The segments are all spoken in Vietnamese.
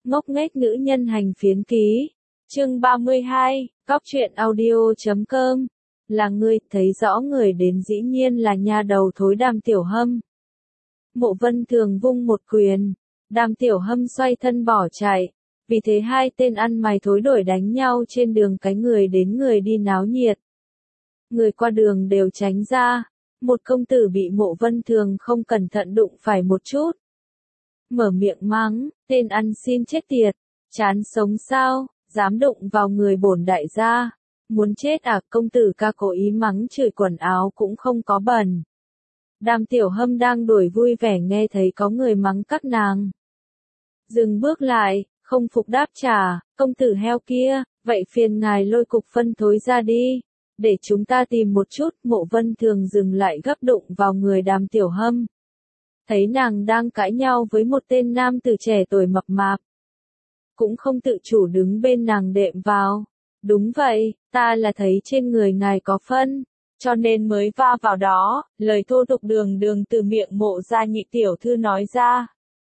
Ngốc nghếch nữ nhân hành phiến ký. Chương 32, Góc truyện audio.com. Là ngươi, thấy rõ người đến dĩ nhiên là nha đầu thối Đàm Tiểu Hâm. Mộ Vân Thường vung một quyền, Đàm Tiểu Hâm xoay thân bỏ chạy. Vì thế hai tên ăn mày thối đổi đánh nhau trên đường, cái người đến người đi náo nhiệt. Người qua đường đều tránh ra. Một công tử bị Mộ Vân Thường không cẩn thận đụng phải một chút. Mở miệng mắng, tên ăn xin chết tiệt, chán sống sao, dám đụng vào người bổn đại gia, muốn chết à? Công tử ca cố ý mắng chửi, quần áo cũng không có bẩn. Đàm Tiểu Hâm đang đuổi vui vẻ nghe thấy có người mắng các nàng. Dừng bước lại, không phục đáp trả, công tử heo kia, vậy phiền ngài lôi cục phân thối ra đi, để chúng ta tìm một chút. Mộ Vân Thường dừng lại gấp đụng vào người Đàm Tiểu Hâm. Thấy nàng đang cãi nhau với một tên nam tử trẻ tuổi mập mạp. Cũng không tự chủ đứng bên nàng đệm vào. Đúng vậy, ta là thấy trên người ngài có phân, cho nên mới va vào đó, lời thô tục đường đường từ miệng Mộ gia nhị tiểu thư nói ra.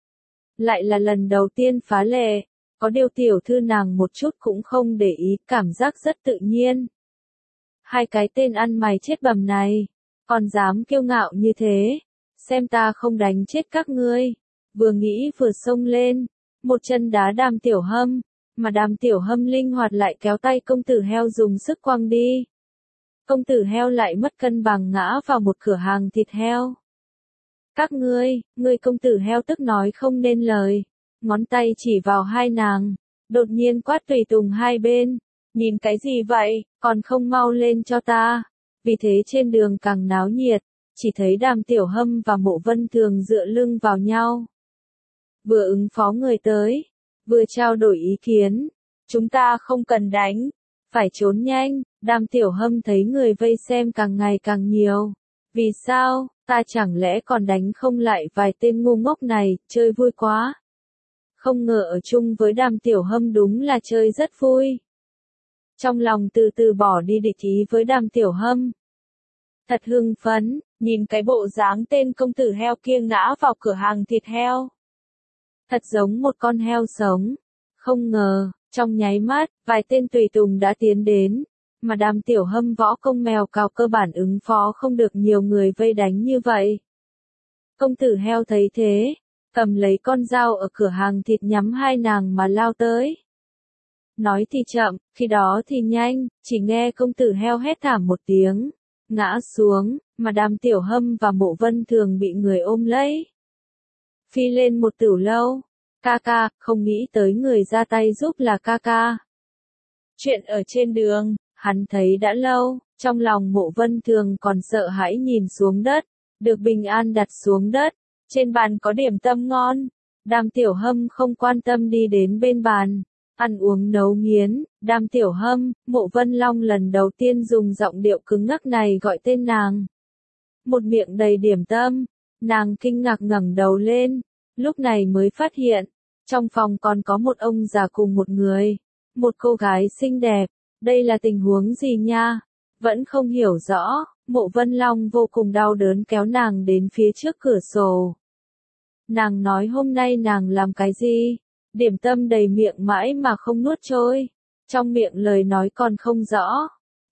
Lại là lần đầu tiên phá lệ, có điều tiểu thư nàng một chút cũng không để ý, cảm giác rất tự nhiên. Hai cái tên ăn mày chết bầm này, còn dám kiêu ngạo như thế, xem ta không đánh chết các ngươi. Vừa nghĩ vừa xông lên, một chân đá Đàm Tiểu Hâm, mà Đàm Tiểu Hâm linh hoạt lại kéo tay công tử heo dùng sức quăng đi. Công tử heo lại mất cân bằng ngã vào một cửa hàng thịt heo. Các ngươi công tử heo tức nói không nên lời, ngón tay chỉ vào hai nàng, đột nhiên quát tùy tùng hai bên, nhìn cái gì vậy, còn không mau lên cho ta. Vì thế trên đường càng náo nhiệt, chỉ thấy Đàm Tiểu Hâm và Mộ Vân Thường dựa lưng vào nhau. Vừa ứng phó người tới, vừa trao đổi ý kiến, chúng ta không cần đánh, phải trốn nhanh. Đàm Tiểu Hâm thấy người vây xem càng ngày càng nhiều. Vì sao, ta chẳng lẽ còn đánh không lại vài tên ngu ngốc này, chơi vui quá. Không ngờ ở chung với Đàm Tiểu Hâm đúng là chơi rất vui. Trong lòng từ từ bỏ đi địch ý với Đàm Tiểu Hâm. Thật hưng phấn, nhìn cái bộ dáng tên công tử heo kia ngã vào cửa hàng thịt heo. Thật giống một con heo sống. Không ngờ, trong nháy mắt, vài tên tùy tùng đã tiến đến, mà Đàm Tiểu Hâm võ công mèo cào cơ bản ứng phó không được nhiều người vây đánh như vậy. Công tử heo thấy thế, cầm lấy con dao ở cửa hàng thịt nhắm hai nàng mà lao tới. Nói thì chậm, khi đó thì nhanh, chỉ nghe công tử heo hét thảm một tiếng, ngã xuống, mà Đàm Tiểu Hâm và Mộ Vân Thường bị người ôm lấy. Phi lên một tửu lâu, ca ca, không nghĩ tới người ra tay giúp là ca ca. Chuyện ở trên đường, hắn thấy đã lâu, trong lòng Mộ Vân Thường còn sợ hãi nhìn xuống đất, được bình an đặt xuống đất, trên bàn có điểm tâm ngon. Đàm Tiểu Hâm không quan tâm đi đến bên bàn, ăn uống nấu nghiến. Đàm Tiểu Hâm, Mộ Vân Long lần đầu tiên dùng giọng điệu cứng ngắc này gọi tên nàng. Một miệng đầy điểm tâm, nàng kinh ngạc ngẩng đầu lên, lúc này mới phát hiện, trong phòng còn có một ông già cùng một người, một cô gái xinh đẹp. Đây là tình huống gì nha? Vẫn không hiểu rõ. Mộ Vân Long vô cùng đau đớn kéo nàng đến phía trước cửa sổ. Nàng nói hôm nay nàng làm cái gì? Điểm tâm đầy miệng mãi mà không nuốt trôi. Trong miệng lời nói còn không rõ.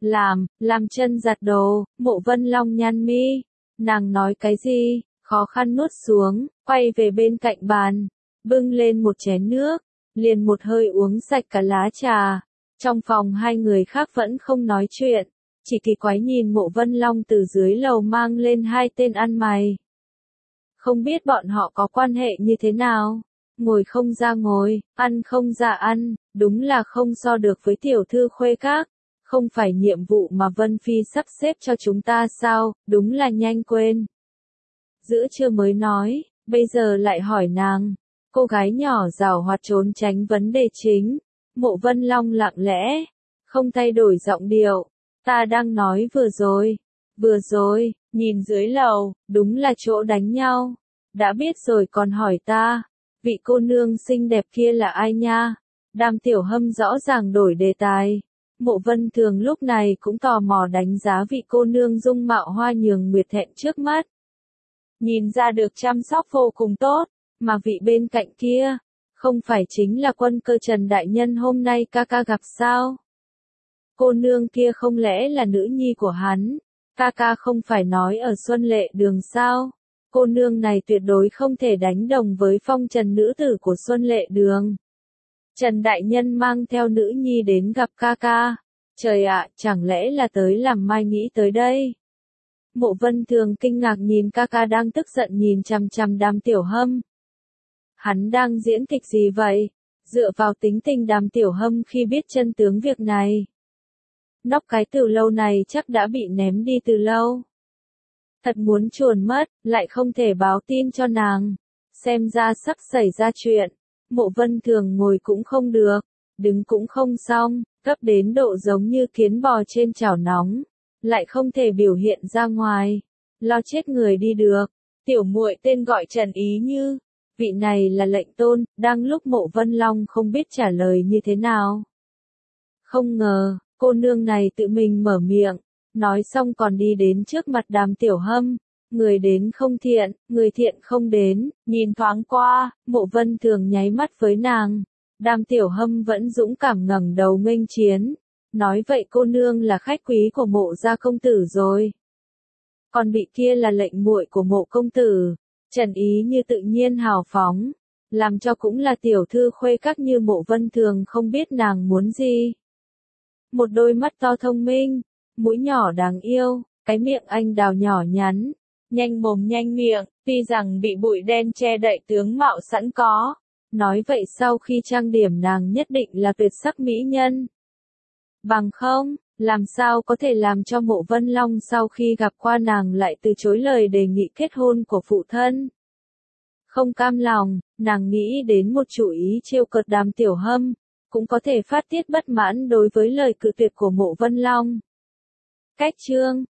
Làm chân giặt đồ. Mộ Vân Long nhăn mi. Nàng nói cái gì? Khó khăn nuốt xuống, quay về bên cạnh bàn, bưng lên một chén nước, liền một hơi uống sạch cả lá trà. Trong phòng hai người khác vẫn không nói chuyện, chỉ kỳ quái nhìn Mộ Vân Long từ dưới lầu mang lên hai tên ăn mày. Không biết bọn họ có quan hệ như thế nào, ngồi không ra ngồi, ăn không ra ăn, đúng là không so được với tiểu thư Khuê Các. Không phải nhiệm vụ mà Vân Phi sắp xếp cho chúng ta sao, đúng là nhanh quên. Giữa trưa mới nói, bây giờ lại hỏi nàng. Cô gái nhỏ giảo hoạt trốn tránh vấn đề chính. Mộ Vân Long lặng lẽ, không thay đổi giọng điệu. Ta đang nói vừa rồi, nhìn dưới lầu, đúng là chỗ đánh nhau. Đã biết rồi còn hỏi ta, vị cô nương xinh đẹp kia là ai nha? Đàm Tiểu Hâm rõ ràng đổi đề tài. Mộ Vân Thường lúc này cũng tò mò đánh giá vị cô nương dung mạo hoa nhường nguyệt thẹn trước mắt. Nhìn ra được chăm sóc vô cùng tốt, mà vị bên cạnh kia, Không phải chính là Quân Cơ Trần đại nhân hôm nay ca ca gặp sao? Cô nương kia không lẽ là nữ nhi của hắn? Ca ca không phải nói ở Xuân Lệ Đường sao? Cô nương này tuyệt đối không thể đánh đồng với phong trần nữ tử của Xuân Lệ Đường. Trần đại nhân mang theo nữ nhi đến gặp ca ca. Trời ạ, chẳng lẽ là tới làm mai nghĩ tới đây? Mộ Vân Thường kinh ngạc nhìn ca ca đang tức giận nhìn chằm chằm Đàm Tiểu Hâm. Hắn đang diễn kịch gì vậy? Dựa vào tính tình Đàm Tiểu Hâm khi biết chân tướng việc này. Nóc cái từ lâu này chắc đã bị ném đi từ lâu. Thật muốn chuồn mất, lại không thể báo tin cho nàng. Xem ra sắp xảy ra chuyện. Mộ Vân Thường ngồi cũng không được, đứng cũng không xong, gấp đến độ giống như kiến bò trên chảo nóng, lại không thể biểu hiện ra ngoài. Lo chết người đi được. Tiểu muội tên gọi Trần Ý Như. Vị này là lệnh tôn, đang lúc Mộ Vân Long không biết trả lời như thế nào. Không ngờ, cô nương này tự mình mở miệng, nói xong còn đi đến trước mặt Đàm Tiểu Hâm. Người đến không thiện, người thiện không đến, nhìn thoáng qua, Mộ Vân Thường nháy mắt với nàng. Đàm Tiểu Hâm vẫn dũng cảm ngẩng đầu nghênh chiến. Nói vậy cô nương là khách quý của Mộ gia công tử rồi. Còn vị kia là lệnh muội của Mộ công tử. Trần Ý Như tự nhiên hào phóng, làm cho cũng là tiểu thư khuê các như Mộ Vân Thường không biết nàng muốn gì. Một đôi mắt to thông minh, mũi nhỏ đáng yêu, cái miệng anh đào nhỏ nhắn, nhanh mồm nhanh miệng, tuy rằng bị bụi đen che đậy tướng mạo sẵn có. Nói vậy sau khi trang điểm nàng nhất định là tuyệt sắc mỹ nhân. Bằng không, làm sao có thể làm cho Mộ Vân Long sau khi gặp qua nàng lại từ chối lời đề nghị kết hôn của phụ thân. Không cam lòng, nàng nghĩ đến một chủ ý trêu cợt Đàm Tiểu Hâm, cũng có thể phát tiết bất mãn đối với lời cự tuyệt của Mộ Vân Long. Cách chương